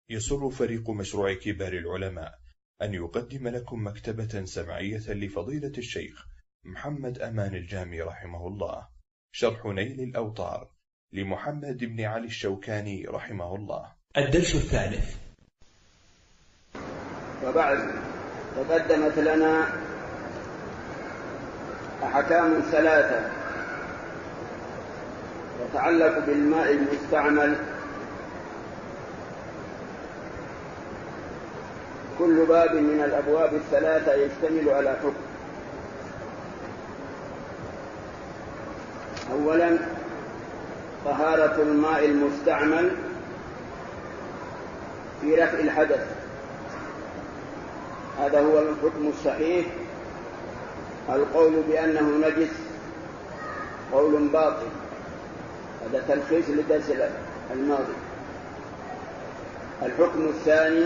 يسر فريق مشروع كبار العلماء أن يقدم لكم مكتبة سمعية لفضيلة الشيخ محمد أمان الجامي رحمه الله، شرح نيل الأوطار لمحمد بن علي الشوكاني رحمه الله. الدرس الثالث. وبعد، تقدمت لنا أحكام ثلاثة يتعلق بالماء المستعمل. كل باب من الأبواب الثلاثة يشتمل على حكم. أولا، طهارة الماء المستعمل في رفع الحدث، هذا هو الحكم الصحيح. القول بأنه نجس قول باطل، هذا تلخيص للدرس الماضي. الحكم الثاني،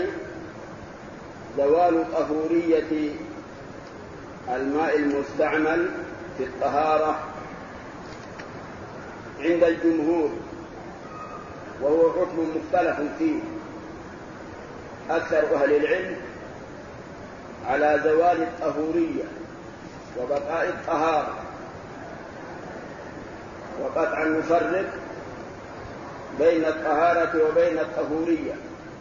زوال طهورية الماء المستعمل في الطهارة عند الجمهور، وهو حكم مختلف فيه. أكثر أهل العلم على زوال الطهورية وبقاء الطهارة، وقطعا نفرق بين الطهارة وبين الطهورية.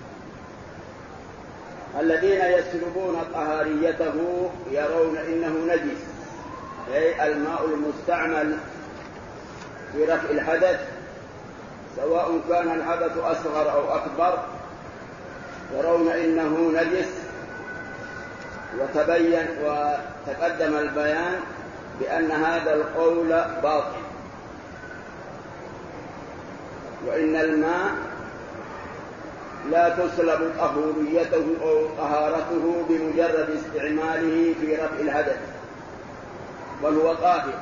الذين يسلبون طهاريته يرون إنه نجس، أي الماء المستعمل في رفع الحدث، سواء كان الحدث أصغر أو أكبر، يرون إنه نجس. وتبين وتقدم البيان بأن هذا القول باطل، وإن الماء لا تسلب طهوريته أو طهارته بمجرد استعماله في رفع الحدث، بل هو طاهر.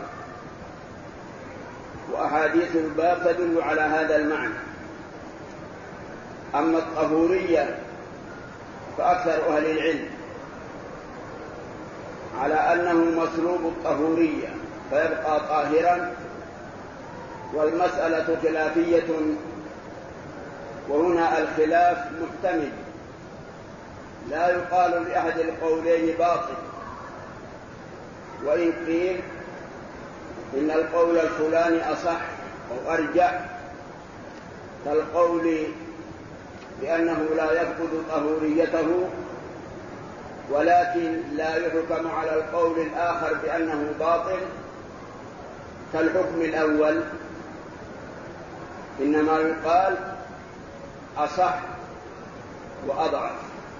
وأحاديث الباب تدل على هذا المعنى. أما الطهورية فأكثر أهل العلم على أنه مسلوب الطهورية فيبقى طاهرا، والمسألة خلافية، وهنا الخلاف محتمل، لا يقال لأحد القولين باطل. وإن قيل إن القول الفلاني أصح أو أرجع كالقول بأنه لا يفقد طهوريته، ولكن لا يحكم على القول الآخر بأنه باطل، كالحكم الأول، إنما يقال أصح وأضعف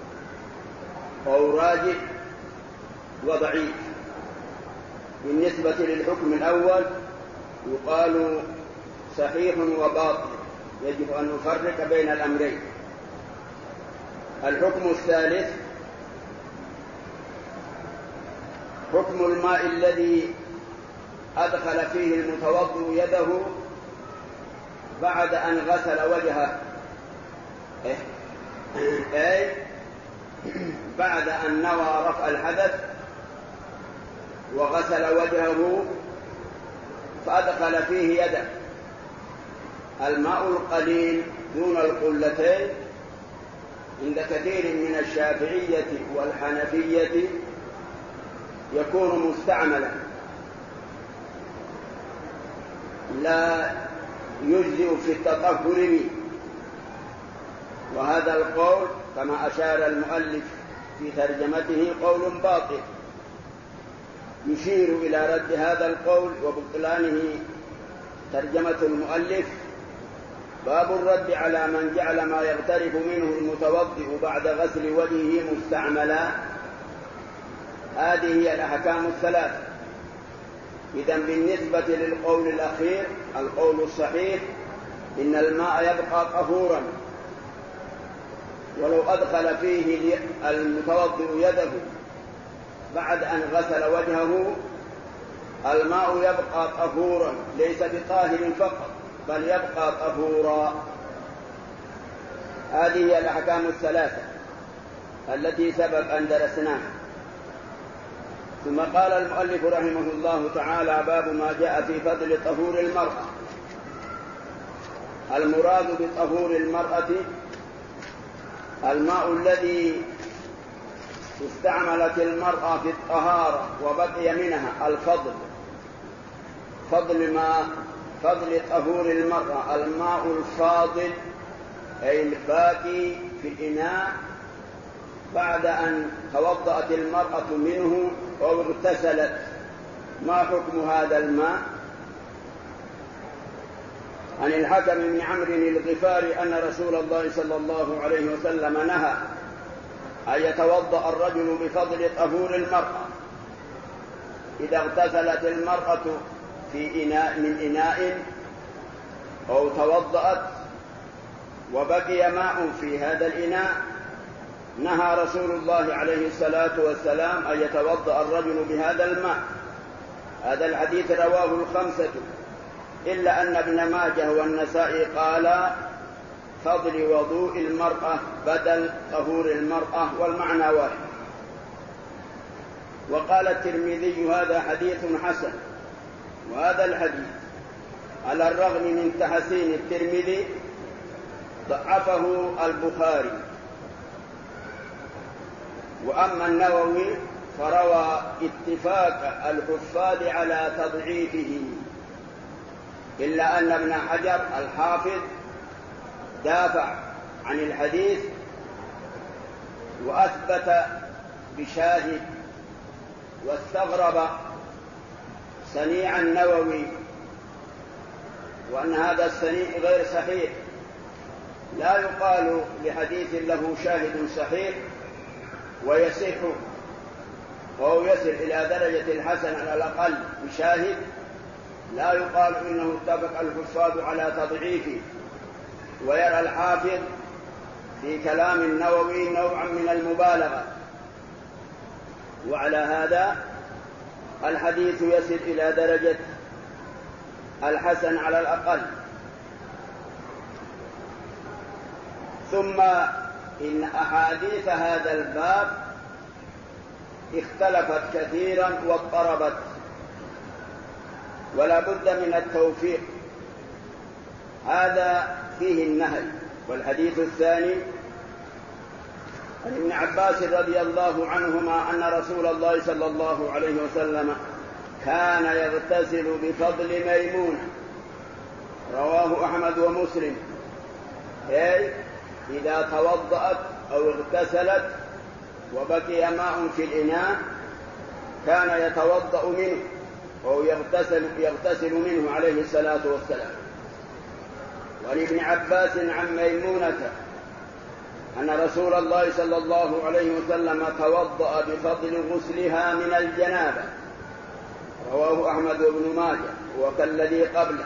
أو راجح وضعيف. بالنسبة للحكم الأول يقال صحيح وباطل، يجب أن نفرق بين الأمرين. الحكم الثالث، حكم الماء الذي أدخل فيه المتوضئ يده بعد أن غسل وجهه، أي بعد أن نوى رفع الحدث وغسل وجهه فأدخل فيه يده. الماء القليل دون القلتين عند كثير من الشافعية والحنفية يكون مستعملا، لا يجزئ في التطهر به. وهذا القول كما أشار المؤلف في ترجمته قول باطل، يشير إلى رد هذا القول وبطلانه ترجمة المؤلف: باب الرد على من جعل ما يغترف منه المتوضئ بعد غسل وجهه مستعملا. هذه هي الأحكام الثلاث. إذن بالنسبة للقول الأخير، القول الصحيح إن الماء يبقى طهورا، ولو أدخل فيه المتوضئ يده بعد أن غسل وجهه الماء يبقى طهورا، ليس بطاهر فقط بل يبقى طهورا. هذه هي الأحكام الثلاثة التي سبق أن درسناها. ثم قال المؤلف رحمه الله تعالى: باب ما جاء في فضل طهور المرأة. المراد بطهور المرأة الماء الذي استعملت المرأة في الطهارة وبقي منها الفضل، فضل طهور المرأة، الماء الفاضل أي الباقي في الإناء بعد أن توضأت المرأة منه أو اغتسلت، ما حكم هذا الماء؟ عن الحكم بن عمرو الغفاري أن رسول الله صلى الله عليه وسلم نهى أن يتوضأ الرجل بفضل طهور المرأة إذا اغتسلت المرأة في من إناء أو توضأت وبقي ماء في هذا الإناء، نهى رسول الله عليه الصلاة والسلام أن يتوضأ الرجل بهذا الماء. هذا الحديث رواه الخمسة إلا أن ابن ماجه والنسائي قال فضل وضوء المرأة بدل طهور المرأة والمعنى واحد. وقال الترمذي هذا حديث حسن. وهذا الحديث على الرغم من تحسين الترمذي ضعفه البخاري، وأما النووي فروى اتفاق الحفاظ على تضعيفه، إلا أن ابن حجر الحافظ دافع عن الحديث وأثبت بشاهد، واستغرب صنيع النووي وأن هذا الصنيع غير صحيح، لا يقال لحديث له شاهد صحيح ويصح وهو يصل إلى درجة الحسن على الأقل بشاهد، لا يقال إنه اتفق الحفاظ على تضعيفه. ويرى الحافظ في كلام النووي نوعا من المبالغة، وعلى هذا الحديث يصل إلى درجة الحسن على الأقل. ثم إن أحاديث هذا الباب اختلفت كثيرا واضطربت، ولا بد من التوفيق. هذا فيه النهي. والحديث الثاني عن ابن عباس رضي الله عنهما أن رسول الله صلى الله عليه وسلم كان يغتسل بفضل ميمونة، رواه أحمد ومسلم، أي إذا توضأت أو اغتسلت وبقي ماء في الإناء كان يتوضأ منه أو يغتسل منه عليه الصلاة والسلام. وعن ابن عباس عن ميمونة أن رسول الله صلى الله عليه وسلم توضأ بفضل غسلها من الجنابة، رواه أحمد وابن ماجه وكالذي قبله.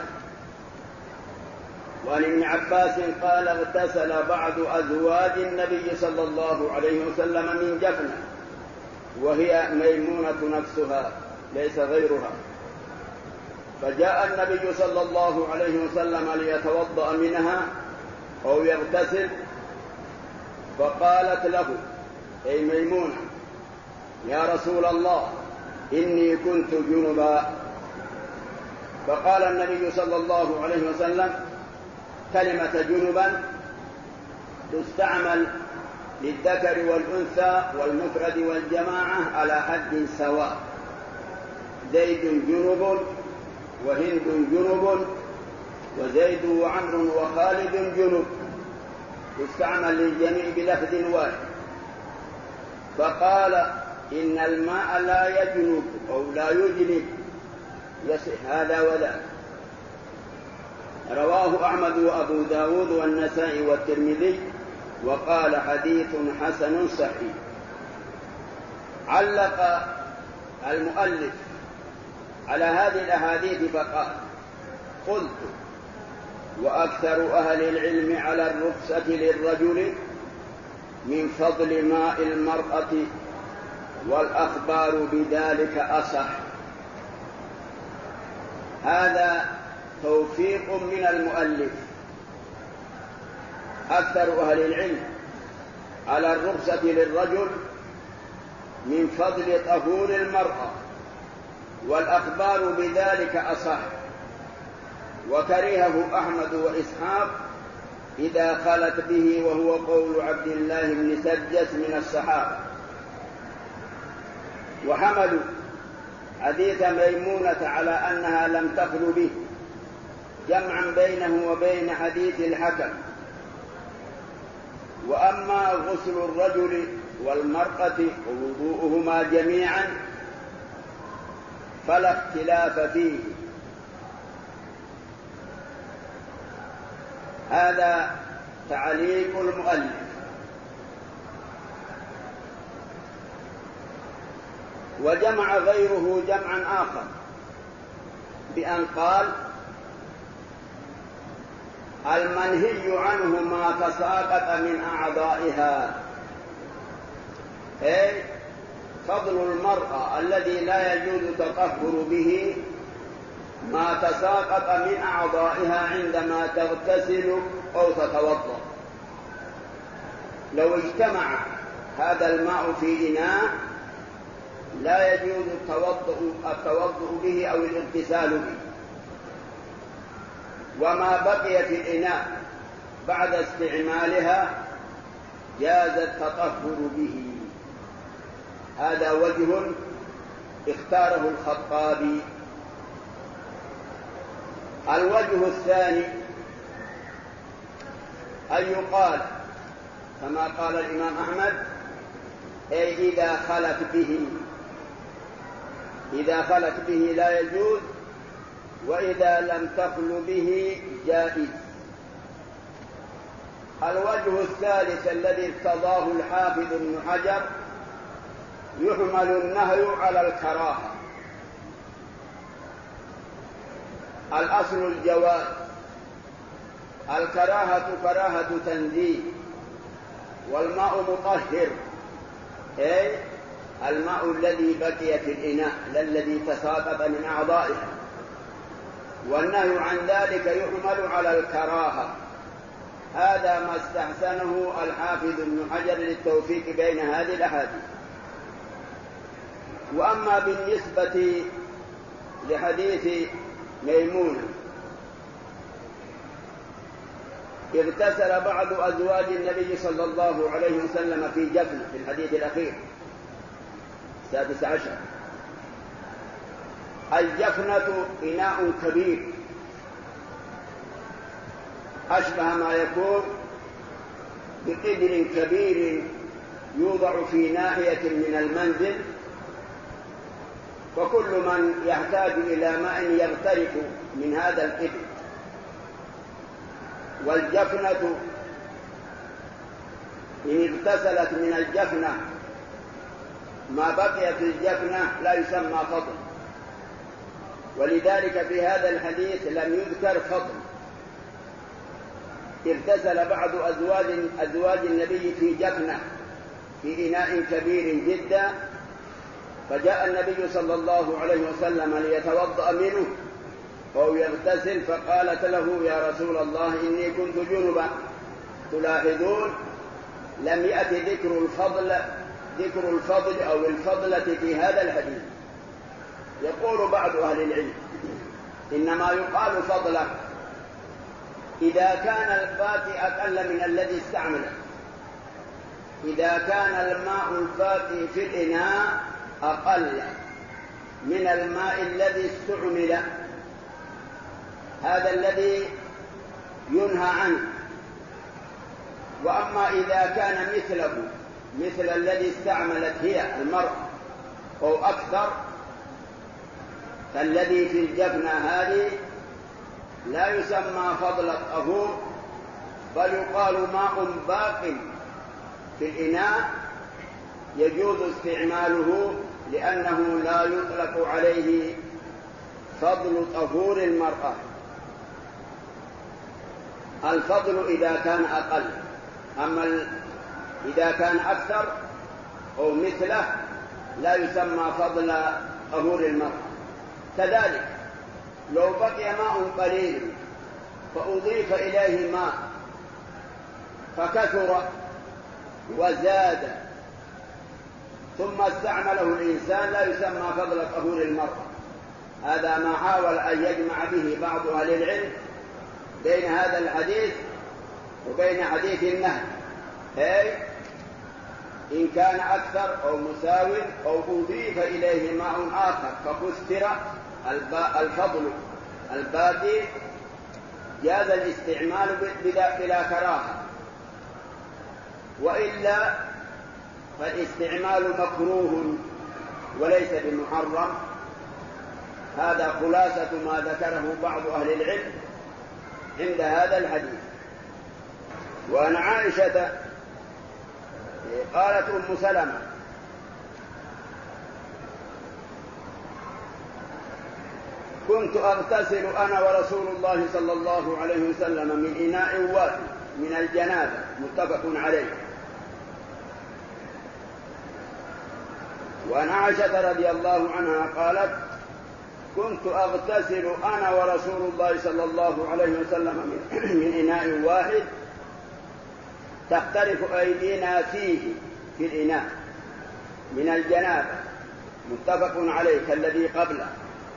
وعن ابن عباس قال اغتسل بعض أزواج النبي صلى الله عليه وسلم من جفنة، وهي ميمونة نفسها ليس غيرها، فجاء النبي صلى الله عليه وسلم ليتوضأ منها أو يغتسل، فقالت له أي ميمونة يا رسول الله إني كنت جنبا. فقال النبي صلى الله عليه وسلم كلمة جنبا تستعمل للذكر والأنثى والمفرد والجماعة على حد سواء، زيد جنب وهند جنب وزيد وعمر وخالد جنب، تستعمل للجميع بلفظ واحد. فقال إن الماء لا يجنب أو لا يجنب، يصح هذا وذاك. رواه أحمد وأبو داود والنسائي والترمذي وقال حديث حسن صحيح. علق المؤلف على هذه الأحاديث فقال قلت وأكثر أهل العلم على الرخصة للرجل من فضل ماء المرأة والأخبار بذلك أصح. هذا توفيق من المؤلف. أكثر أهل العلم على الرخصة للرجل من فضل طهور المرأة والأخبار بذلك أصح، وكرهه أحمد وإسحاق إذا خلت به، وهو قول عبد الله بن سجس من الصحابة. وحملوا حديث ميمونة على أنها لم تخل به، جمعا بينه وبين حديث الحكم. وأما غسل الرجل والمرأة ووضوءهما جميعا فلا اختلاف فيه. هذا تعليق المؤلف. وجمع غيره جمعا آخر بأن قال: المنهي عنه ما تساقط من أعضائها، أي فضل المرأة الذي لا يجوز التطهر به ما تساقط من أعضائها عندما تغتسل أو تتوضأ. لو اجتمع هذا الماء في إناء لا يجوز التوضؤ به أو الاغتسال به، وما بقي في الإناء بعد استعمالها جاز التطهر به. هذا وجه اختاره الخطابي. الوجه الثاني أن يقال كما قال الإمام أحمد: أي إذا خلت به. إذا خلت به لا يجوز، وإذا لم تخل به جائز. الوجه الثالث الذي ارتضاه الحافظ ابن حجر: يحمل النهي على الكراهة. الأصل الجواز، الكراهة كراهة تنزيه، والماء مطهر، أي الماء الذي بقي في الإناء لا الذي تساقط من أعضائها. والنهي عن ذلك يحمل على الكراهة. هذا ما استحسنه الحافظ ابن حجر للتوفيق بين هذه الأحاديث. وأما بالنسبة لحديث ميمونة: اغتسل بعض أزواج النبي صلى الله عليه وسلم في جفنة، في الحديث الأخير 16. الجفنة إناء كبير أشبه ما يكون بقدر كبير يوضع في ناحية من المنزل، وكل من يحتاج إلى ماء يغترف من هذا القدر. والجفنة إن اغتسلت من الجفنة ما بقي في الجفنة لا يسمى فضل، ولذلك في هذا الحديث لم يذكر فضل. اغتسل بعض أزواج النبي في جفنة في إناء كبير جدا، فجاء النبي صلى الله عليه وسلم ليتوضأ منه وهو يغتسل، فقالت له: يا رسول الله إني كنت جنبا. تلاحظون لم يأتي ذكر الفضل أو الفضلة في هذا الحديث. يقول بعض أهل العلم: إنما يقال فضله إذا كان الباقي أقل من الذي استعمله. إذا كان الماء الباقي في الإناء أقل من الماء الذي استعمل، هذا الذي ينهى عنه. وأما إذا كان مثل الذي استعملت هي المرأة أو أكثر، فالذي في الجفنة هذه لا يسمى فضل الطهور، بل يقال ماء باق في الإناء يجوز استعماله، لأنه لا يطلق عليه فضل طهور المرأة. الفضل إذا كان أقل، أما إذا كان أكثر أو مثله لا يسمى فضل طهور المرأة. كذلك لو بقي ماء قليل فأضيف إليه ماء فكثر وزاد ثم استعمله الإنسان لا يسمى فضل طهور المرأة. هذا ما حاول أن يجمع به بعض أهل العلم بين هذا الحديث وبين حديث النهي، أي إن كان أكثر أو مساو أو أضيف إليه ماء آخر ففسر الفضل الباقي جاز الاستعمال بلا كراهة، وإلا فالاستعمال مكروه وليس بمحرم. هذا خلاصة ما ذكره بعض أهل العلم عند هذا الحديث. وعن عائشة قالت أم سلمة: كنت أغتسل أنا ورسول الله صلى الله عليه وسلم من إناء واحد من الجنابة، متفق عليه. وعن عائشة رضي الله عنها قالت: كنت أغتسل أنا ورسول الله صلى الله عليه وسلم من إناء واحد تختلف أيدينا فيه في الإناء من الجنابة، متفق عليه كالذي قبله.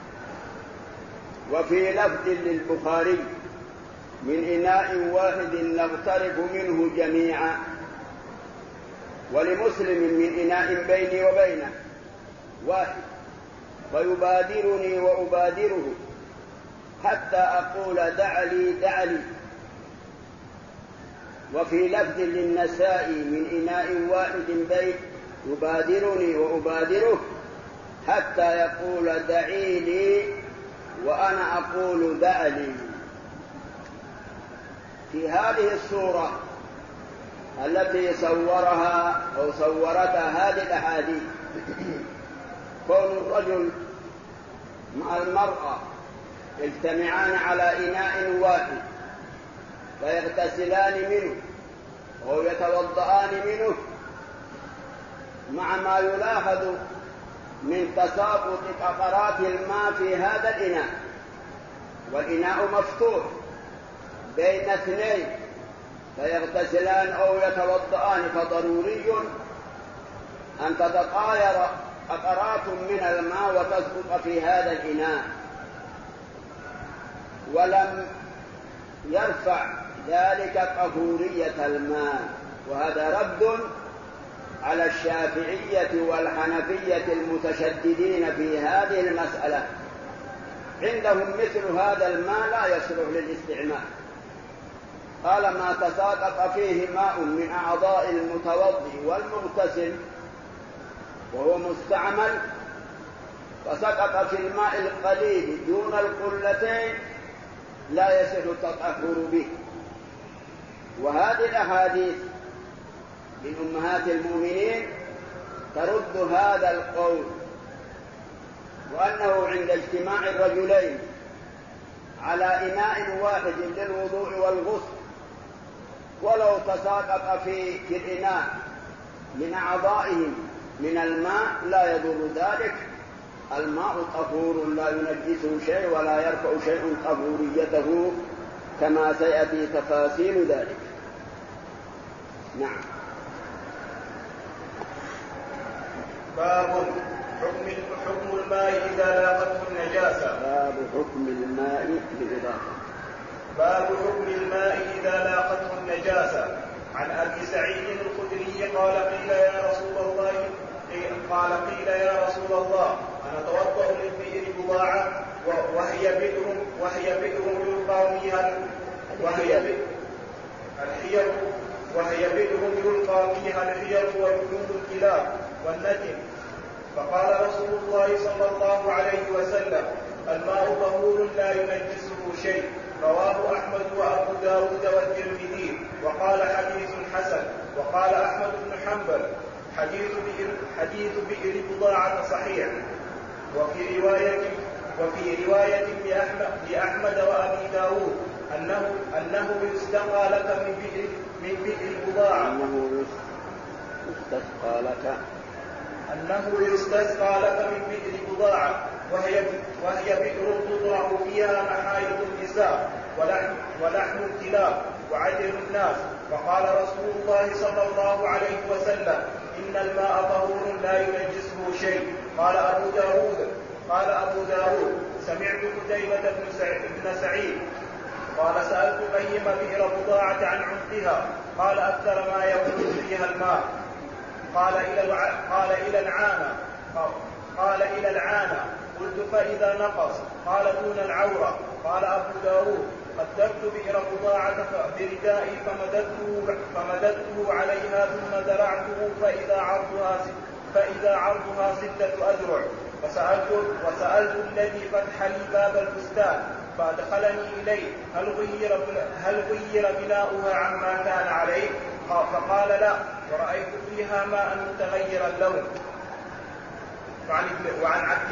وفي لفظ للبخاري: من إناء واحد نغترف منه جميعا. ولمسلم: من إناء بيني وبينه واحد فيبادرني وأبادره حتى أقول دع لي دع لي. وفي لفظ للنساء: من إناء واحد بين يبادرني وأبادره حتى يقول دعي لي وأنا أقول دع لي. في هذه الصورة التي صورها أو صورتها هذه الأحاديث كون الرجل مع المرأة يجتمعان على إناء واحد فيغتسلان منه أو يتوضأان منه، مع ما يلاحظ من تساقط قطرات الماء في هذا الإناء، والإناء مفتوح بين اثنين فيغتسلان أو يتوضأان، فضروري أن تتطاير قطرات من الماء وتسقط في هذا الإناء. ولم يرفع ذلك طهورية الماء، وهذا رد على الشافعية والحنفية المتشددين في هذه المسألة. عندهم مثل هذا الماء لا يصلح للاستعمال. قال: ما تساقط فيه ماء من أعضاء المتوضئ والمغتسل وهو مستعمل فسقط في الماء القليل دون القلتين لا يصح التطهر به. وهذه الأحاديث من أمهات المؤمنين ترد هذا القول، وأنه عند اجتماع الرجلين على إناء واحد للوضوء والغسل ولو تساقط في الإناء من أعضائهم من الماء لا يضر ذلك. الماء طهور لا ينجسه شيء ولا يرفع شيء طهوريته كما سيأتي تفاصيل ذلك. نعم. باب حكم الماء إذا لاقته النجاسة. باب حكم الماء بالإضافة. باب حكم الماء إذا لاقته النجاسة. عن أبي سعيد الخدري قال قيل يا رسول الله أنا أتوضأ من بئر بضاعة وهي بئر يلقى فيها الحير وجنود الكلاب والنتن. فقال رسول الله صلى الله عليه وسلم: الماء طهور لا ينجسه شيء. رواه أحمد وأبو داود والترمذي وقال حديث حسن. وقال أحمد بن حنبل: حديث بئر بضاعة صحيح. وفي رواية لأحمد وأبي داود أنه يستقى لك من بئر بضاعة. أنه يستسقى لك من بئر بضاعة وهي بئر تضرع فيها محايض النساء ولحم الكلاب وعدل الناس. فقال رسول الله صلى الله عليه وسلم: إن الماء طهور لا ينجسه شيء. قال أبو داود: سمعت قتيبة بن سعيد قال سألت قيم بئر بضاعة عن عمقها قال أكثر ما يكون فيها الماء. قال إلى العانة. قلت فإذا نقص؟ قال دون العورة. قال أبو داود قدرت بئر بضاعة بردائي فمددته عليها ثم زرعته فإذا عرضها 6 أذرع. وسألت الذي فتح لي باب البستان فأدخلني إليه هل غير بناؤها عما كان عليه؟ فقال لا، ورأيت فيها ماء متغير اللون. وعن عبد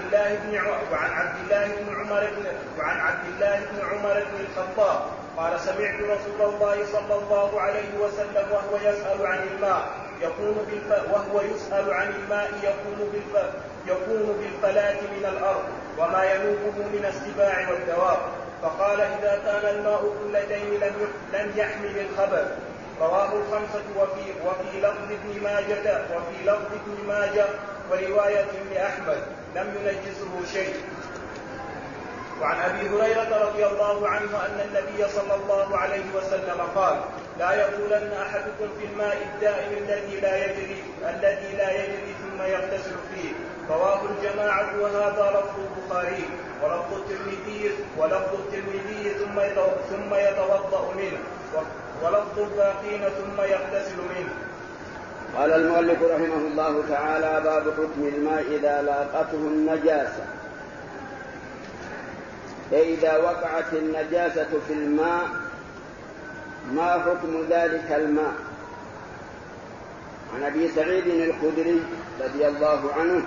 الله بن عمر بن الخطاب قال سمعت رسول الله صلى الله عليه وسلم وهو يسأل عن الماء يكون بالفلاة من الأرض وما ينوبه من السباع والدواب. فقال إذا كان الماء كلتين لم يحمل الخبث. رواه الخمسة وفي لفظ ابن ماجه ورواية ابن أحمد لم ينجسه شيء. وعن أبي هريرة رضي الله عنه أن النبي صلى الله عليه وسلم قال لا يقولن أحدكم في الماء الدائم الذي لا يجري ثم يغتسل فيه. رواه الجماعة وهذا لفظ البخاري ولفظ الترمذي ثم يتوضأ منه ولفظ الباقين ثم يغتسل منه. قال المؤلف رحمه الله تعالى باب حكم الماء إذا لاقته النجاسة. فإذا وقعت النجاسة في الماء ما حكم ذلك الماء؟ عن أبي سعيد الخدري رضي الله عنه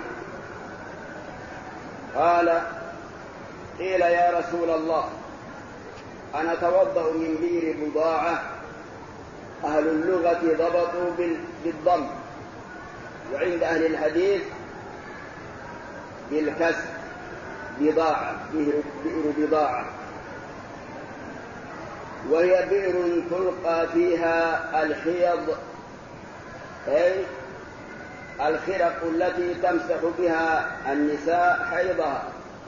قال قيل يا رسول الله أنا أتوضأ من بئر بضاعة. أهل اللغة ضبطوا بالضم، وعند أهل الحديث بالكسر بضاعة، بئر بضاعة، وهي بئر تلقى فيها الحيض أي الخرق التي تمسح بها النساء حيضها،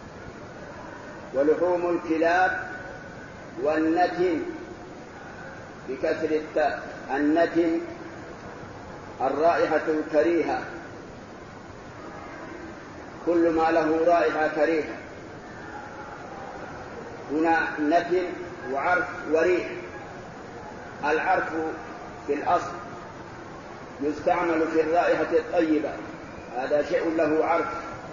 ولحوم الكلاب، والنتن بكسر التاء، النتن الرائحة الكريهة، كل ما له رائحة كريهة. هنا نتن وعرف وريح. العرف في الأصل يستعمل في الرائحة الطيبة، هذا شيء له عرف،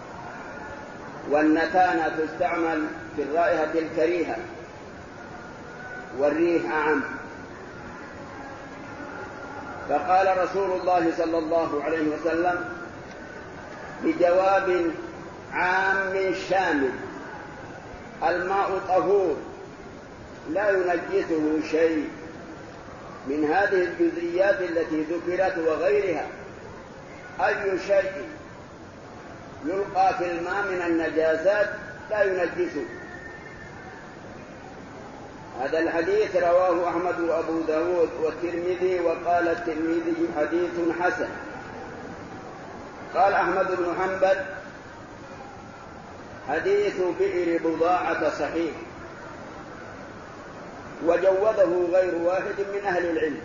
والنتانة تستعمل في الرائحة الكريهة، والريح أعم. فقال رسول الله صلى الله عليه وسلم بجواب عام شامل الماء طهور لا ينجسه شيء من هذه الجزئيات التي ذكرت وغيرها. أي شيء يلقى في الماء من النجاسات لا ينجسه. هذا الحديث رواه أحمد وأبو داود والترمذي، وقال الترمذي حديث حسن. قال أحمد بن حنبل حديث بئر بضاعة صحيح، وجوده غير واحد من أهل العلم.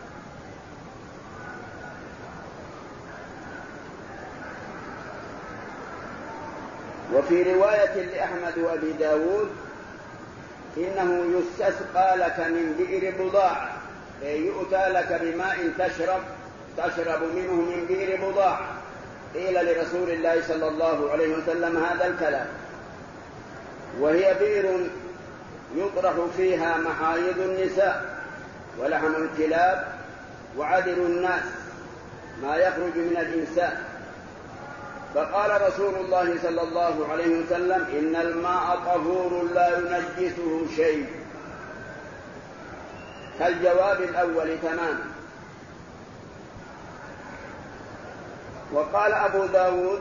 وفي رواية لأحمد وأبي داود إنه يستسقى لك من بئر بضاعة، أي يؤتى لك بماء تشرب منه من بئر بضاعة. قيل لرسول الله صلى الله عليه وسلم هذا الكلام، وهي بئر يطرح فيها محايض النساء ولحم الكلاب وعدل الناس، ما يخرج من الإنسان. فقال رسول الله صلى الله عليه وسلم إن الماء طهور لا ينجسه شيء، كالجواب الأول تماما. وقال أبو داود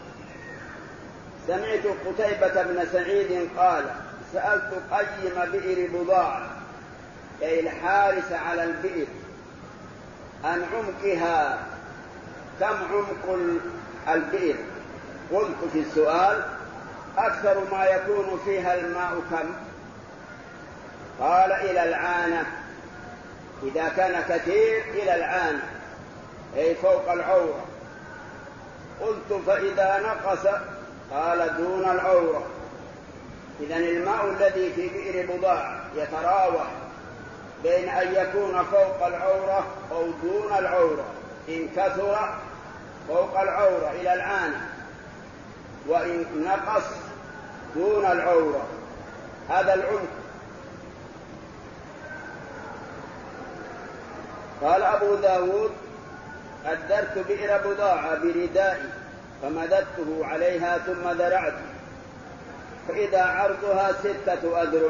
سمعت قتيبة بن سعيد قال سألت قيم بئر بضاعة أي الحارس على البئر عن عمقها، كم عمق البئر؟ قلت في السؤال أكثر ما يكون فيها الماء كم؟ قال إلى العانة، إذا كان كثير إلى العانة أي فوق العورة. قلت فإذا نقص؟ قال دون العورة. إذن الماء الذي في بئر بضاعة يتراوح بين أن يكون فوق العورة أو دون العورة، إن كثر فوق العورة إلى العانة، وإن نقص دون العورة، هذا العمق. قال أبو داود: أدرت بئر بضاعة بردائي فمددته عليها ثم ذرعت، فإذا عرضها 6 أذرع.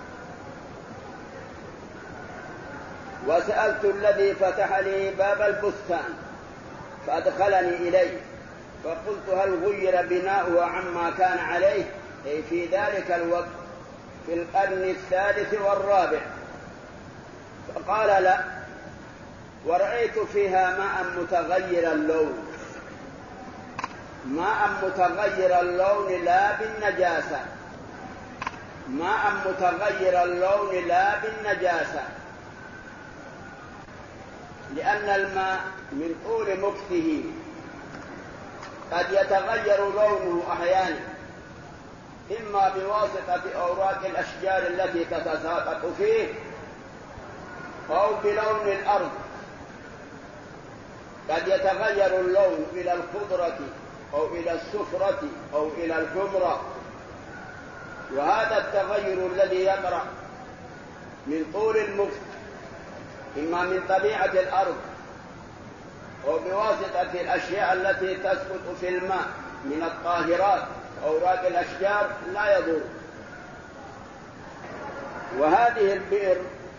وسألت الذي فتح لي باب البستان فأدخلني إليه، فقلت: هل غير بناؤه عما كان عليه؟ أي في ذلك الوقت في القرن 3 والرابع. فقال: لا، ورأيت فيها ماء متغير اللون. ماء متغير اللون لا بالنجاسة، ماء متغير اللون لا بالنجاسة، لأن الماء من طول مكثه قد يتغير لونه أحيانا، إما بواسطة أوراق الأشجار التي تتساقط فيه، أو بلون الأرض، قد يتغير اللون إلى الخضرة أو إلى الصفرة أو إلى الحمرة. وهذا التغير الذي يطرأ من طول المكث إما من طبيعة الأرض أو بواسطة الأشياء التي تسقط في الماء من الطاهرات أوراق الأشجار لا يضر. وهذه البئر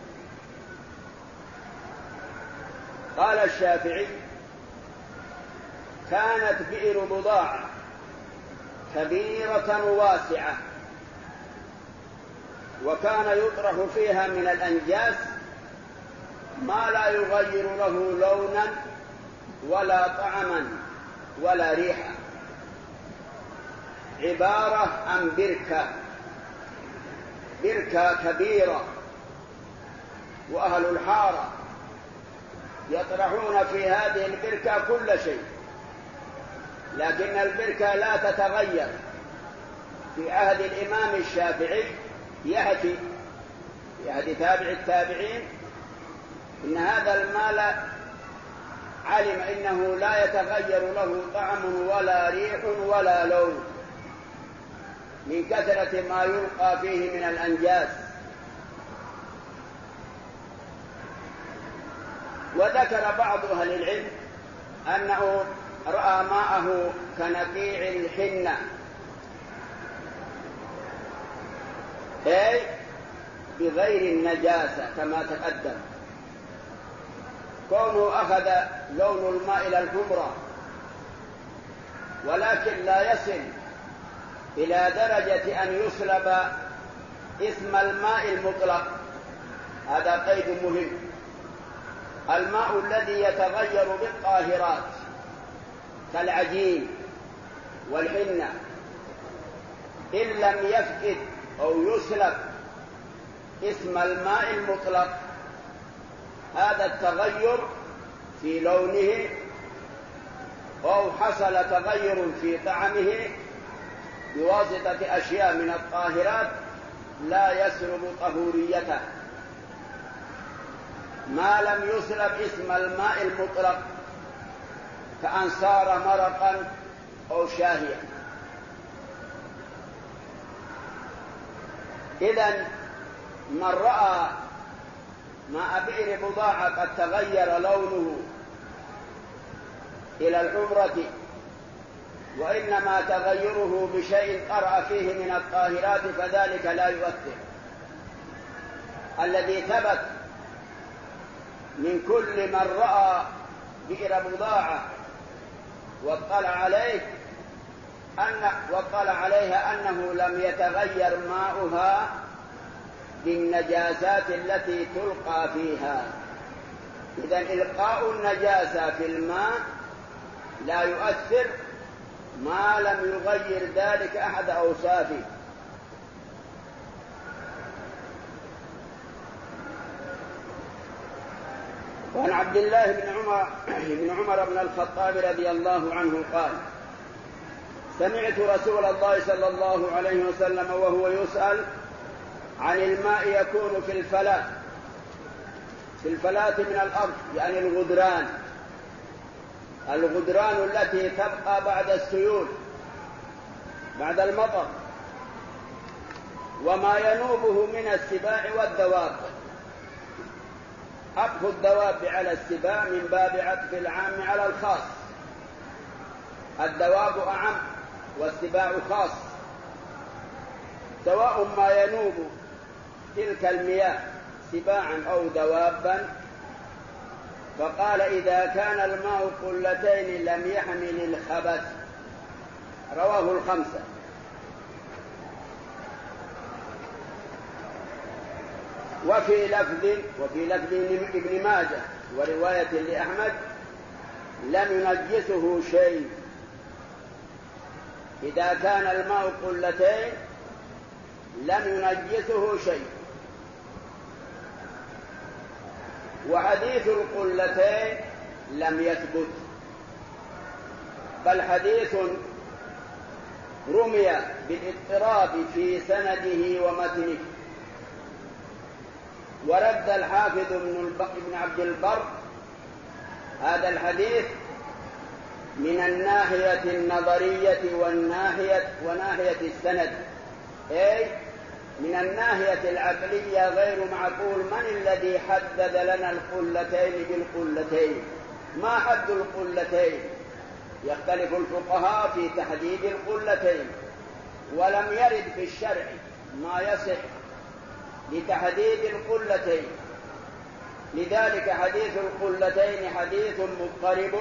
قال الشافعي: كانت بئر بضاعة كبيرة واسعة، وكان يطرح فيها من الأنجاس ما لا يغير له لونا ولا طعما ولا ريحا، عبارة عن بركة كبيرة، وأهل الحارة يطرحون في هذه البركة كل شيء، لكن البركة لا تتغير. في عهد الإمام الشافعي يحكي في عهد تابع التابعين إن هذا الماء علم إنه لا يتغير له طعم ولا ريح ولا لون من كثرة ما يلقى فيه من الأنجاس. وذكر بعض أهل العلم أنه رأى ماءه كنقيع الحنة، أي بغير النجاسة كما تقدم، كونه أخذ لون الماء إلى الحمرة، ولكن لا يصل إلى درجة أن يسلب اسم الماء المطلق. هذا قيد مهم. الماء الذي يتغير بالطاهرات كالعجين والحنة إن لم يفقد أو يسلب اسم الماء المطلق، هذا التغير في لونه أو حصل تغير في طعمه بواسطة أشياء من الطاهرات لا يسلب طهوريته، ما لم يسلب اسم الماء المطلق، كأن صار مرقا أو شاهيا. إذن من رأى ماء بئر بضاعة قد تغير لونه إلى الحمرة، وإنما تغيره بشيء طرأ فيه من الطاهرات، فذلك لا يؤثر. الذي ثبت من كل من رأى بئر بضاعة واطلع عليها أنه لم يتغير ماؤها بالنجاسات التي تلقى فيها. إذن إلقاء النجاسة في الماء لا يؤثر ما لم يغير ذلك أحد أوصافه. وعن عبد الله بن عمر بن الخطاب رضي الله عنه قال: سمعت رسول الله صلى الله عليه وسلم وهو يسأل عن الماء يكون في الفلاة من الأرض، يعني الغدران التي تبقى بعد السيول، بعد المطر، وما ينوبه من السباع والدواب. عطف الدواب على السباع من باب عطف العام على الخاص، الدواب أعم والسباع خاص، سواء ما ينوب تلك المياه سباعا أو دوابا. فقال: إذا كان الماء قلتين لم يحمل الخبث. رواه الخمسة. وفي لفظ ابن ماجه ورواية لأحمد: لم ينجسه شيء. إذا كان الماء قلتين لم ينجسه شيء. وحديث القلتين لم يثبت، بل حديث رمي بالاضطراب في سنده ومتنه. ورد الحافظ ابن عبد البر هذا الحديث من الناحية النظرية وناحية السند، أي من الناحية العقلية غير معقول. من الذي حدد لنا القلتين بالقلتين؟ ما حد القلتين؟ يختلف الفقهاء في تحديد القلتين، ولم يرد في الشرع ما يصح لتحديد القلتين. لذلك حديث القلتين حديث مضطرب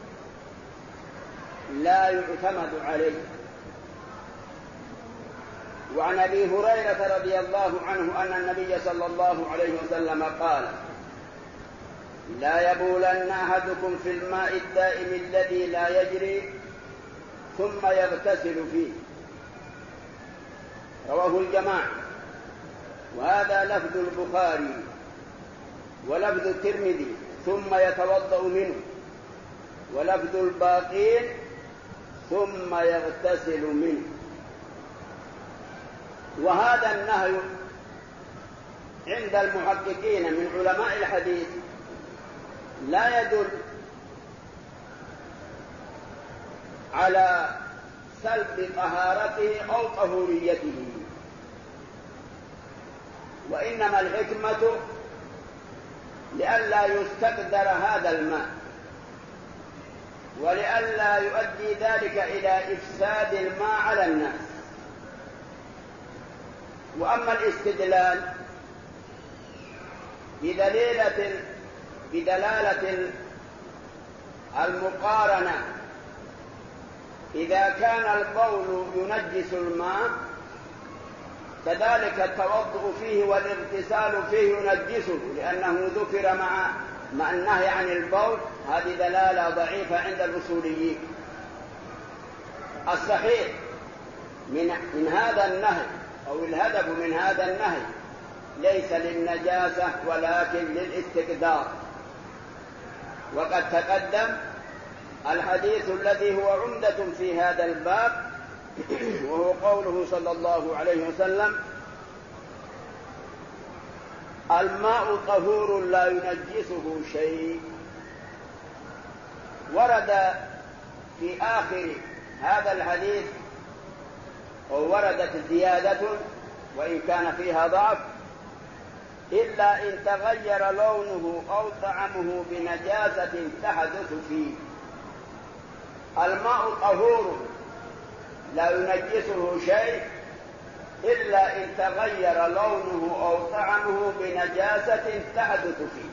لا يعتمد عليه. وعن أبي هريرة رضي الله عنه أن النبي صلى الله عليه وسلم قال: لا يبولن أحدكم في الماء الدائم الذي لا يجري ثم يغتسل فيه. رواه الجماعة. وهذا لفظ البخاري. ولفظ الترمذي: ثم يتوضأ منه. ولفظ الباقين: ثم يغتسل منه. وهذا النهي عند المحققين من علماء الحديث لا يدل على سلب طهارته أو طهوريته، وإنما الحكمة لئلا يستقدر هذا الماء، ولئلا يؤدي ذلك إلى إفساد الماء على الناس. وأما الاستدلال بدلالة المقارنة، إذا كان البول ينجس الماء كذلك التوضؤ فيه والاغتسال فيه ينجسه، لأنه ذكر مع النهي عن البول. هذه دلالة ضعيفة عند الأصوليين. الصحيح من هذا النهي أو الهدف من هذا النهي ليس للنجاسة ولكن للاستقدار. وقد تقدم الحديث الذي هو عمدة في هذا الباب، وهو قوله صلى الله عليه وسلم: الماء طهور لا ينجسه شيء. ورد في آخر هذا الحديث ووردت زيادة وإن كان فيها ضعف: إلا إن تغير لونه أو طعمه بنجاسة تحدث فيه. الماء طهور لا ينجسه شيء إلا إن تغير لونه أو طعمه بنجاسة تحدث فيه.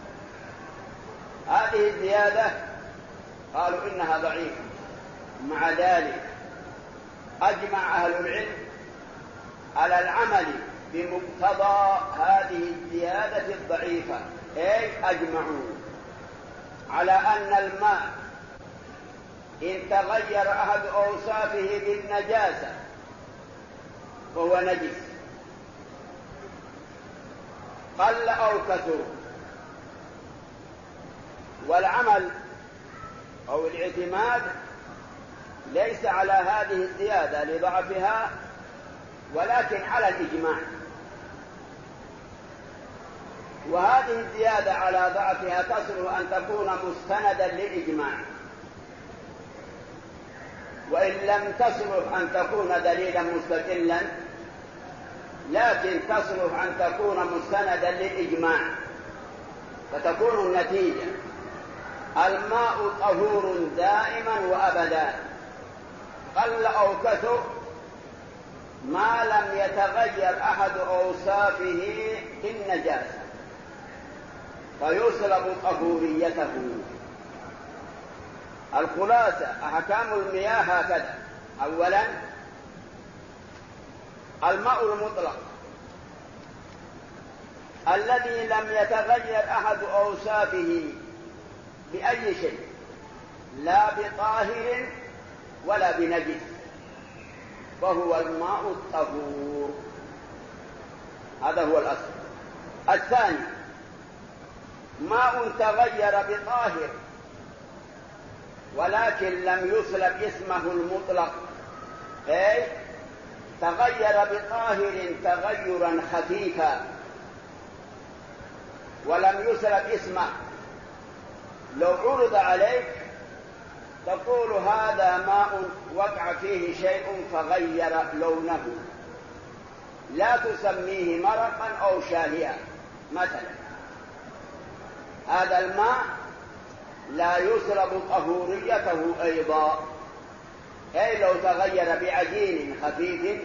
هذه الزيادة قالوا إنها ضعيفة. مع ذلك أجمع أهل العلم على العمل بمقتضى هذه الزيادة الضعيفة، أي أجمعوا على أن الماء إن تغير أحد أوصافه بالنجاسة فهو نجس، قل أو كثر. والعمل أو الاعتماد ليس على هذه الزيادة لضعفها ولكن على الإجماع، وهذه الزيادة على ضعفها تصلح أن تكون مستندا للإجماع، وإن لم تصلح أن تكون دليلا مستقلا لكن تصلح أن تكون مستندا للإجماع، فتكون النتيجة الماء طهور دائما وأبدا قل أو كثر ما لم يتغير أحد أوصافه النجاسة فيسلب طهوريته. الخلاصة أحكام المياه هكذا: أولا الماء المطلق الذي لم يتغير أحد أوصافه بأي شيء، لا بطاهر ولا بنجس، فهو الماء الطهور، هذا هو الأصل. الثاني ماء تغير بطاهر ولكن لم يسلب اسمه المطلق، أي تغير بطاهر تغيرا خفيفا ولم يسلب اسمه، لو عرض عليك تقول هذا ماء وقع فيه شيء فغير لونه، لا تسميه مرقا أو شاليا مثلا، هذا الماء لا يسلب طهوريته أيضا، أي لو تغير بعجين خفيف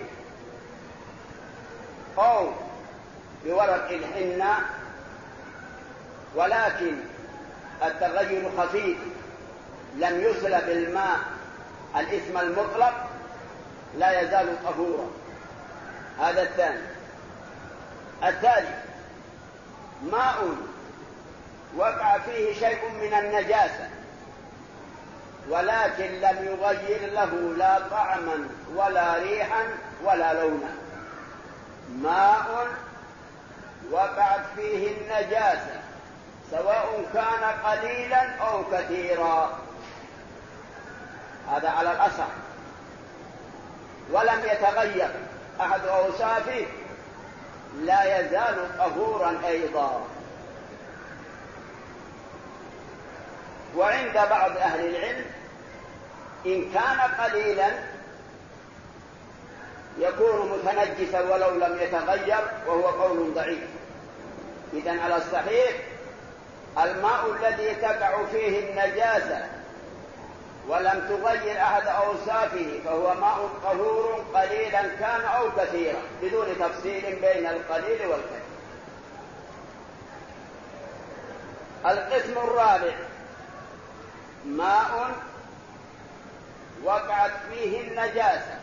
أو بورق الحنة ولكن التغير خفيف لم يسلب الماء الاسم المطلق لا يزال طهورا، هذا الثاني. الثالث ماء وقع فيه شيء من النجاسة ولكن لم يغير له لا طعما ولا ريحا ولا لونا، ماء وقعت فيه النجاسة سواء كان قليلا أو كثيرا، هذا على الأصح، ولم يتغير أحد أوصافه لا يزال طهورا أيضا. وعند بعض أهل العلم إن كان قليلا يكون متنجسا ولو لم يتغير، وهو قول ضعيف. إذن على الصحيح الماء الذي تقع فيه النجاسة ولم تغير أحد أوصافه فهو ماء طهور قليلا كان أو كثيرا، بدون تفصيل بين القليل والكثير. القسم الرابع ماء وقعت فيه النجاسة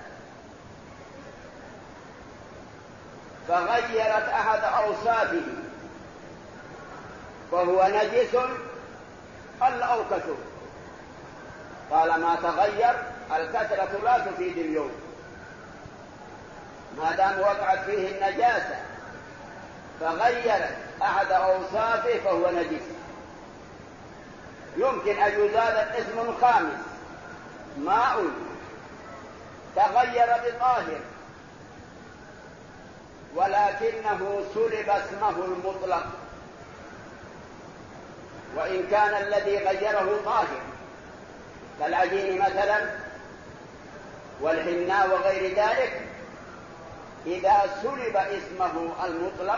فغيرت أحد أوصافه فهو نجس قل أو كثر، طالما تغير الكثرة لا تفيد اليوم، ما دام وقعت فيه النجاسة فغيرت أحد أوصافه فهو نجس. يمكن أن يزاد الاسم الخامس ماء تغير بطاهر ولكنه سلب اسمه المطلق، وإن كان الذي غيره طاهر كالعجين مثلا والحناء وغير ذلك، إذا سلب اسمه المطلق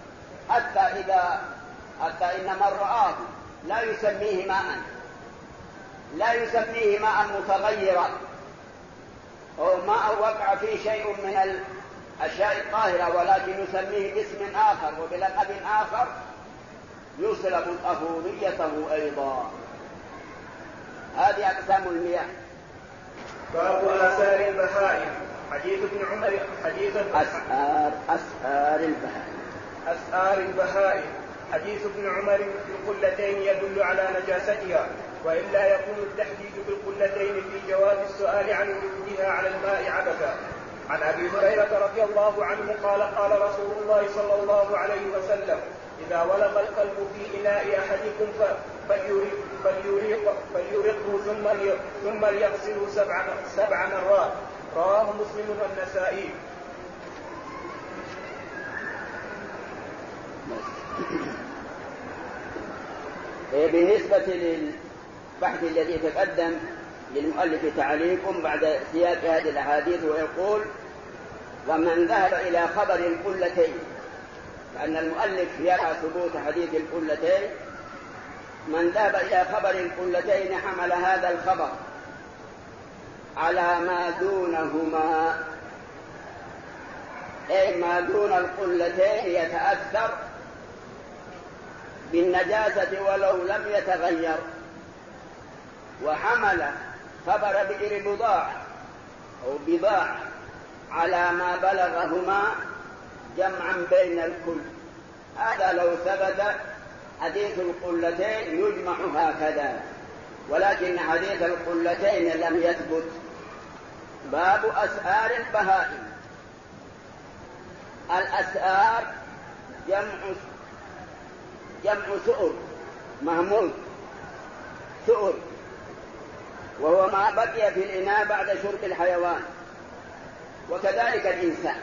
حتى إن من رآه لا يسميه ماء متغيرا أو ماء وقع فيه شيء من الأشياء الطاهرة، ولكن يسميه باسم آخر وبلقب آخر يسلب طهوريته أيضا. هذه أقسام المياه. باب آثار البهائم. حديث ابن عمر أسآر البهائم. حديث ابن عمر في القلتين يدل على نجاستها، وإلا يكون التحديد بالقلتين في جواز السؤال عن وجودها على الماء عبثا. عن أبي هريرة رضي الله عنه قال قال رسول الله صلى الله عليه وسلم: إذا ولغ الكلب في إناء أحدكم فليرقه ثم ليغسله 7 مرات. رواه مسلم والنسائي. بالنسبة للبحث الذي تقدم للمؤلف تعليق بعد سياق هذه الأحاديث، ويقول: ومن ذهب إلى خبر القلتين، لأن المؤلف يرى ثبوت حديث القلتين، من ذهب إلى خبر القلتين حمل هذا الخبر على ما دونهما، أي ما دون القلتين يتأثر بالنجاسة ولو لم يتغير، وحمل خبر بئر بضاعة أو بضاعة على ما بلغهما جمعا بين الكل. هذا لو ثبت حديث القلتين يجمع هكذا، ولكن حديث القلتين لم يثبت. باب أسعار البهائم. الأسعار جمع سؤر، مهمول سؤر، وهو ما بقي في الإناء بعد شرب الحيوان، وكذلك الإنسان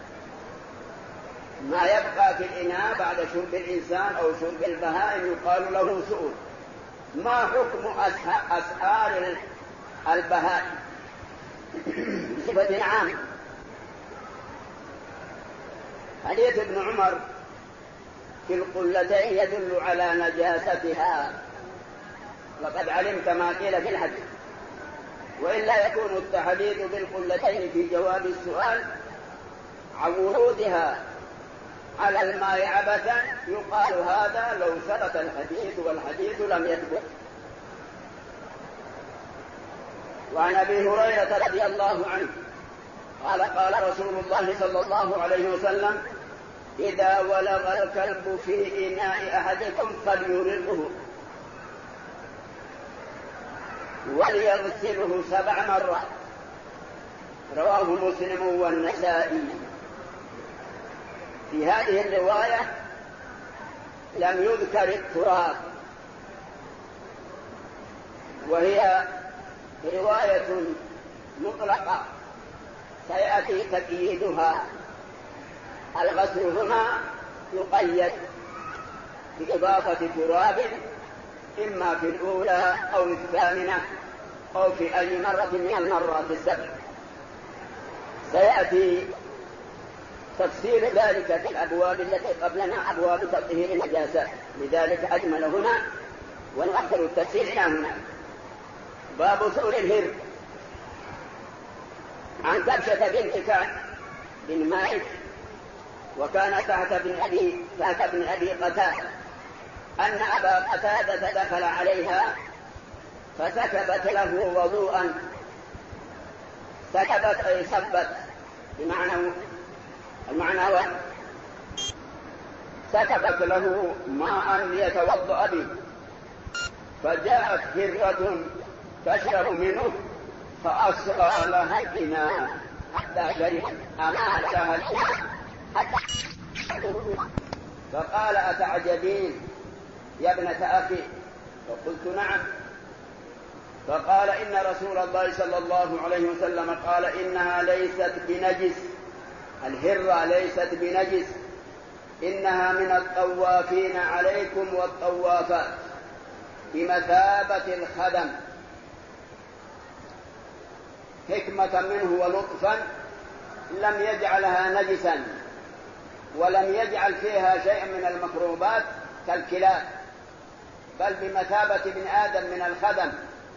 ما يبقى في الإناء بعد شرب الإنسان أو شرب البهائم يقال له سؤر. ما حكم أسعار البهائم بصفة عامة؟ حديث ابن عمر في القلتين يدل على نجاستها، وقد علمت ما قيل في الحديث، وإلا يكون التحديد بالقلتين في جواب السؤال عن ورودها على الماء عبثا، يقال هذا لو ثبت الحديث والحديث لم يثبت. وعن أبي هريرة رضي الله عنه قال: قال رسول الله صلى الله عليه وسلم: إذا ولغ الكلب في إناء أحدكم فليرقه وليغسله 7 مرات. رواه مسلم والنسائي. في هذه الرواية لم يذكر التراب، وهي رواية مطلقة سيأتي تقييدها. الغسل هنا يقيد بإضافة تراب، إما في الأولى أو الثامنة أو في أي مرة من المرات السبع. سيأتي تفسير ذلك في الأبواب التي قبلنا، أبواب تطهير النجاسات، لذلك أجمل هنا ونؤخر التفسير إلى هنا. باب سؤر الهر. عن كبشة بنت كعب بن مالك، وكان تحت ابن أبي قتادة، أن أبا قتادة دخل عليها فسكبت له وضوءا. سكبت أي سبت، المعنى سكبت له ماء ليتوضأ به، فجاءت هرة تشرب منه فأسرى لها الإناء حتى شرب أماتها الإناء فقال: أتعجبين يا ابنة أخي؟ فقلت: نعم. فقال: إن رسول الله صلى الله عليه وسلم قال: إنها ليست بنجس، الهرة ليست بنجس، إنها من الطوافين عليكم والطوافات، بمثابة الخدم. حكمة منه ولطفا لم يجعلها نجسا، ولم يجعل فيها شيئا من المكروبات كالكلاب، بل بمثابة ابن آدم من الخدم.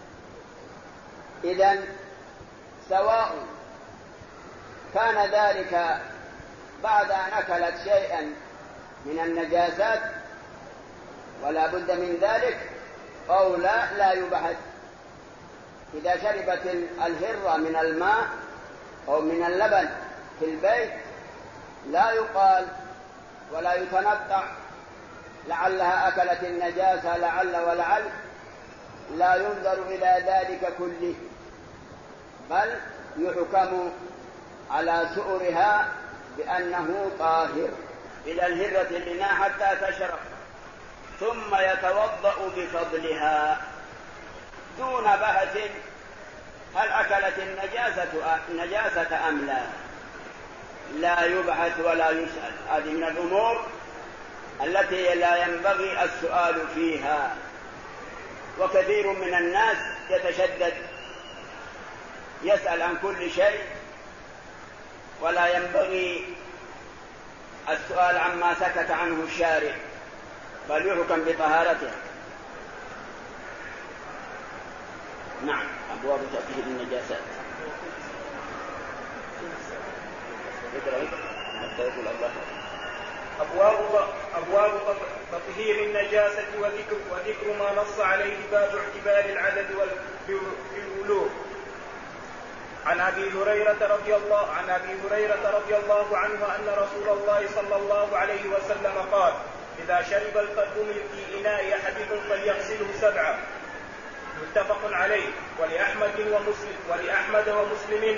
إذن سواء كان ذلك بعد أن أكلت شيئا من النجاسات ولا بد من ذلك، أو لا يبحث. إذا شربت الهرة من الماء أو من اللبن في البيت لا يقال ولا يتنطع لعلها أكلت النجاسة لعل ولعل، لا ينظر إلى ذلك كله، بل يحكم على سؤرها بأنه طاهر. إلى الهرة الإناء حتى تشرب ثم يتوضأ بفضلها دون بحث هل أكلت النجاسة أم لا. لا يبحث ولا يسأل. هذه من الأمور التي لا ينبغي السؤال فيها. وكثير من الناس يتشدد يسأل عن كل شيء، ولا ينبغي السؤال عما سكت عنه الشارع، بل يحكم بطهارته. نعم. أبواب تطهير النجاسات. أبواب تطهير النجاسة وذكر ما نص عليه باب اعتبار العدد بالولوغ. عن أبي هريرة رضي الله عنه أن رسول الله صلى الله عليه وسلم قال: إذا شرب الكلب في إناء أحدكم فليغسله 7. متفق عليه. ولأحمد ومسلم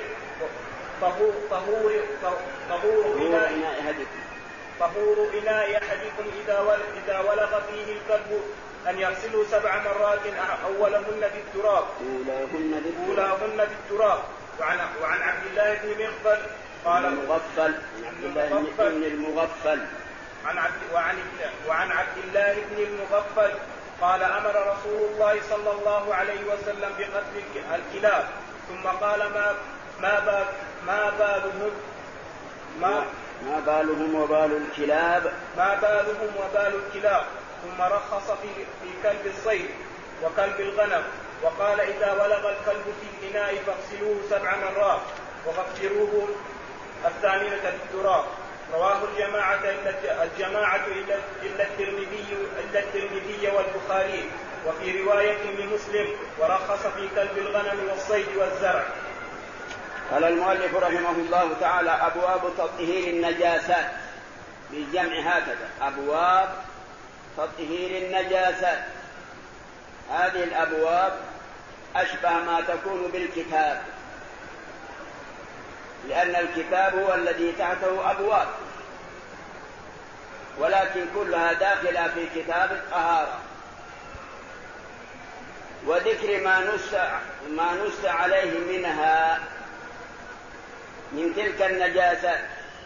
طهور إناء أحدكم إذا ولغ فيه الكلب أن يغسله 7 مرات أولهن بالتراب. وعن عبد الله بن مغفل قال وعن عبد الله بن المغفل قال: أمر رسول الله صلى الله عليه وسلم بقتل الكلاب، ثم قال: ما بالهم وبال الكلاب، ثم رخص في كلب الصيد وكلب الغنم، وقال: إذا ولغ الكلب في الإناء فاغسلوه 7 مرات وغفروه 8 بالتراب. رواه الجماعة إلا الترمذي والبخاري، وفي رواية لمسلم: ورخص في كلب الغنم والصيد والزرع. قال المؤلف رحمه الله تعالى: أبواب تطهير النجاسات، بالجمع هكذا: أبواب تطهير النجاسات. هذه الأبواب أشبه ما تكون بالكتاب، لأن الكتاب هو الذي تحته أبواب، ولكن كلها داخلة في كتاب الطهارة، وذكر ما نص عليه منها من تلك النجاسات.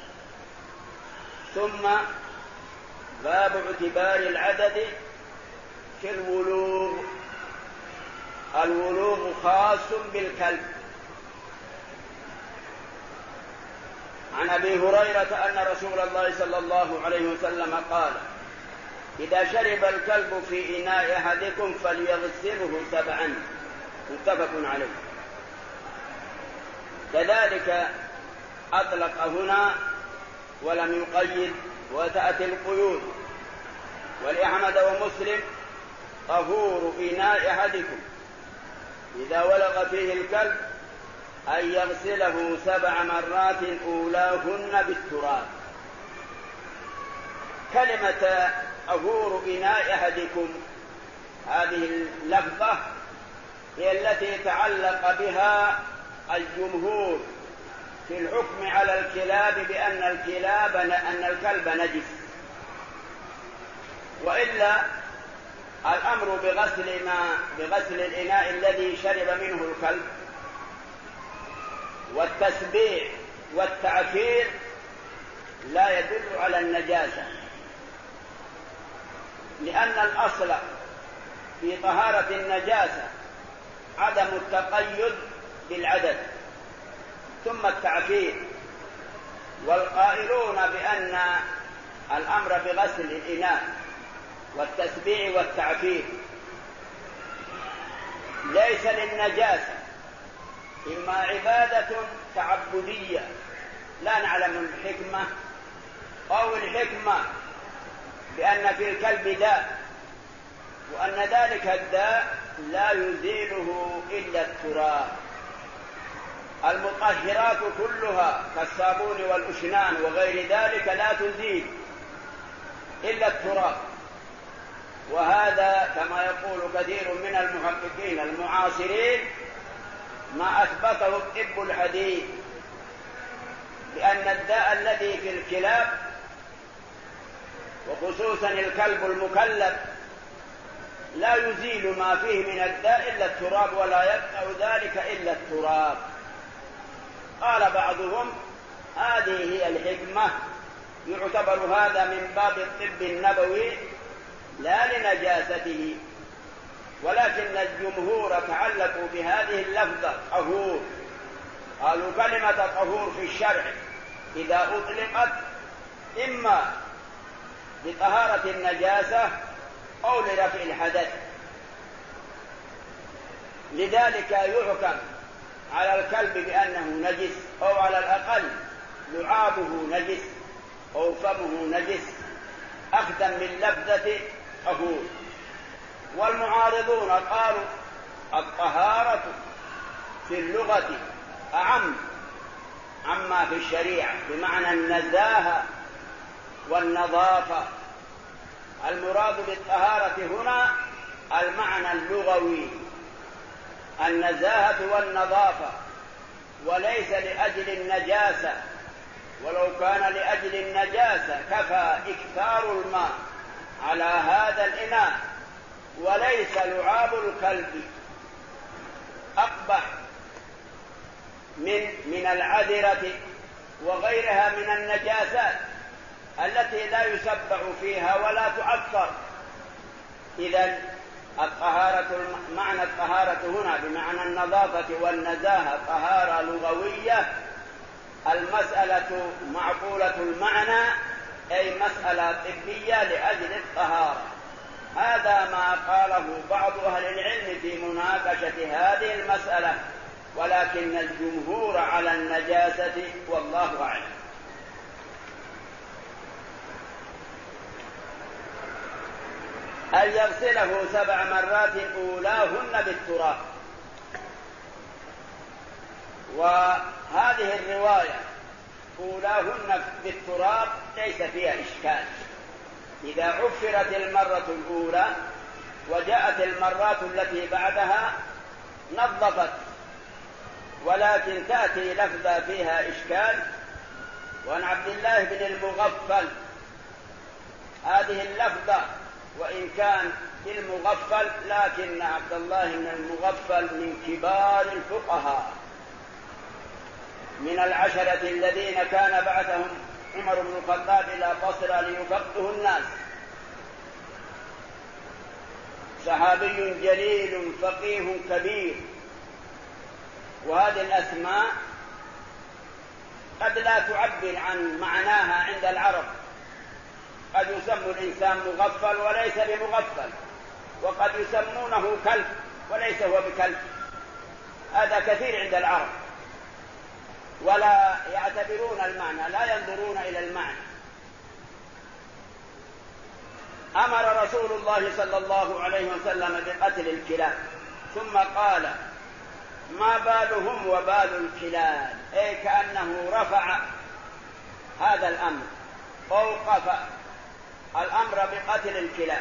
ثم باب اعتبار العدد في الولوغ. الولوغ خاص بالكلب. عن أبي هريرة أن رسول الله صلى الله عليه وسلم قال: إذا شرب الكلب في إناء أحدكم فليغسله 7. متفق عليه. كذلك أطلق هنا ولم يقيد، وتأتي القيود. ولأحمد ومسلم: طهور إناء أحدكم إذا ولغ فيه الكلب أن يغسله 7 مرات أولاهن بالتراب. كلمة طهور إناء أحدكم هذه اللفظة هي التي تعلق بها الجمهور في الحكم على الكلاب بأن الكلب نجس، وإلا الأمر بغسل الإناء الذي شرب منه الكلب والتسبيع والتعفير لا يدل على النجاسة، لأن الأصل في طهارة النجاسة عدم التقيد بالعدد ثم التعفير. والقائلون بأن الأمر بغسل الإناء والتسبيع والتعفير ليس للنجاسة، إما عبادة تعبدية لا نعلم الحكمة، أو الحكمة بأن في الكلب داء، وأن ذلك الداء لا يزيله إلا التراب. المطهرات كلها كالصابون والأشنان وغير ذلك لا تزيل إلا التراب. وهذا كما يقول كثير من المحققين المعاصرين ما أثبته الطب الحديث، بأن الداء الذي في الكلاب وخصوصا الكلب المكلب لا يزيل ما فيه من الداء إلا التراب ولا يقطع ذلك إلا التراب. قال بعضهم هذه هي الحكمة، يعتبر هذا من باب الطب النبوي لا لنجاسته، ولكن الجمهور تعلقوا بهذه اللفظة طهور. قالوا كلمة طهور في الشرع إذا أطلقت إما لطهارة النجاسة أو لرفع الحدث، لذلك يحكم على الكلب بأنه نجس، أو على الأقل لعابه نجس أو فمه نجس أخذا من لفظة طهور. والمعارضون قالوا الطهارة في اللغة أعم عما في الشريعة، بمعنى النزاهة والنظافة. المراد بالطهارة هنا المعنى اللغوي، النزاهة والنظافة، وليس لأجل النجاسة. ولو كان لأجل النجاسة كفى إكثار الماء على هذا الإناء، وليس لعاب الكلب أقبح من العذرة وغيرها من النجاسات التي لا يسبع فيها ولا تعطر. إذن معنى الطهارة هنا بمعنى النظافة والنزاهة طهارة لغوية، المسألة معقولة المعنى، أي مسألة طبية لأجل الطهارة. هذا ما قاله بعض أهل العلم في مناقشة هذه المسألة، ولكن الجمهور على النجاسة والله أعلم. أن يغسله 7 مرات أولاهن بالتراب. وهذه الرواية أولاهن بالتراب ليس فيها إشكال، إذا عفرت المرة الأولى وجاءت المرات التي بعدها نظفت، ولكن تأتي لفظة فيها إشكال. وعن عبد الله بن المغفل هذه اللفظة، وإن كان المغفل لكن عبد الله بن المغفل من كبار الفقهاء، من العشرة الذين كان بعثهم عمر بن الخطاب إلى بصرى ليفقهوا الناس، صحابي جليل فقيه كبير. وهذه الأسماء قد لا تعبر عن معناها عند العرب، قد يسمى الإنسان مغفل وليس بمغفل، وقد يسمونه كلب وليس هو بكلب، هذا كثير عند العرب، ولا يعتبرون المعنى، لا ينظرون إلى المعنى. أمر رسول الله صلى الله عليه وسلم بقتل الكلاب، ثم قال ما بالهم وبال الكلاب، أي كأنه رفع هذا الأمر، أوقف الأمر بقتل الكلاب،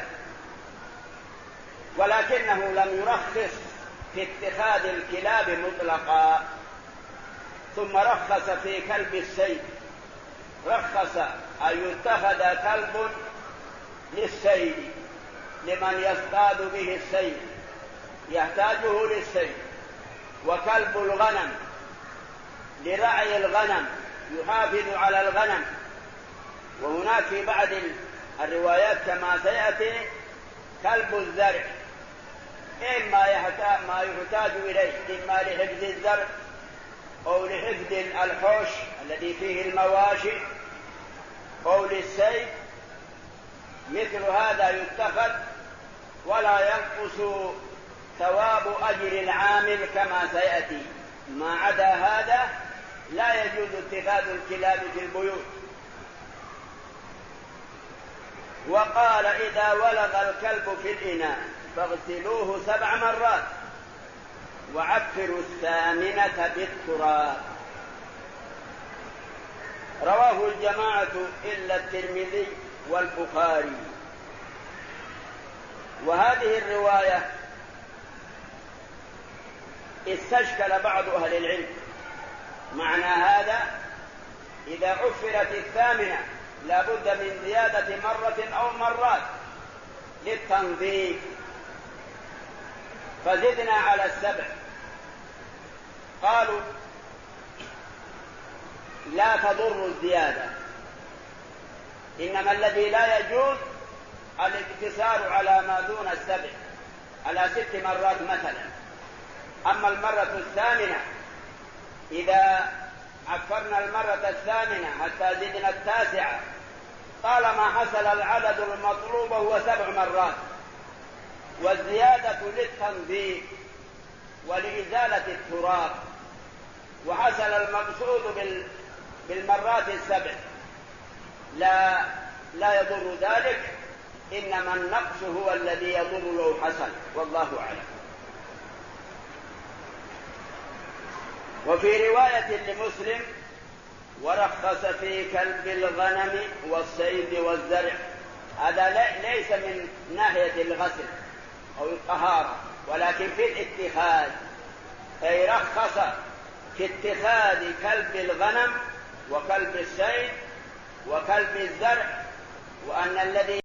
ولكنه لم يرخص في اتخاذ الكلاب مطلقا. ثم رخص في كلب السيد، رخص أن يتخذ كلب للسيد، لمن يصطاد به السيد يحتاجه للسيد، وكلب الغنم لرعي الغنم يحافظ على الغنم. وهناك في بعض الروايات كما سيأتي كلب الزرع، إما ما يحتاج إليه، إما لحفظ الزرع أو لحفظ الحوش الذي فيه المواشي أو للسيد، مثل هذا يتخذ ولا ينقص ثواب أجر العامل كما سيأتي. ما عدا هذا لا يجوز اتخاذ الكلاب في البيوت. وقال إذا ولغ الكلب في الإناء فاغسلوه 7 مرات وعفروا 8 بالتراب. رواه الجماعة إلا الترمذي والبخاري. وهذه الرواية استشكل بعض أهل العلم معنى هذا، إذا عفرت 8 لا بد من زيادة مرة أو مرات للتنظيف، فزدنا على 7. قالوا لا تضر الزيادة، إنما الذي لا يجوز الاقتصار على ما دون 7 على 6 مرات مثلا. أما المرة 8 إذا عفرنا المرة 8 حتى زدنا 9 طالما حصل العدد المطلوب هو 7 مرات، والزيادة للتنظيف ولإزالة التراب، وحصل المقصود بالمرات 7 لا يضر ذلك، إنما النقص هو الذي يضر لو حصل، والله أعلم. وفي رواية لمسلم: ورخص في كلب الغنم والصيد والزرع. هذا ليس من ناحية الغسل أو الطهارة، ولكن في الاتخاذ، أي رخص في اتخاذ كلب الغنم وكلب الصيد وكلب الزرع، وأن الذي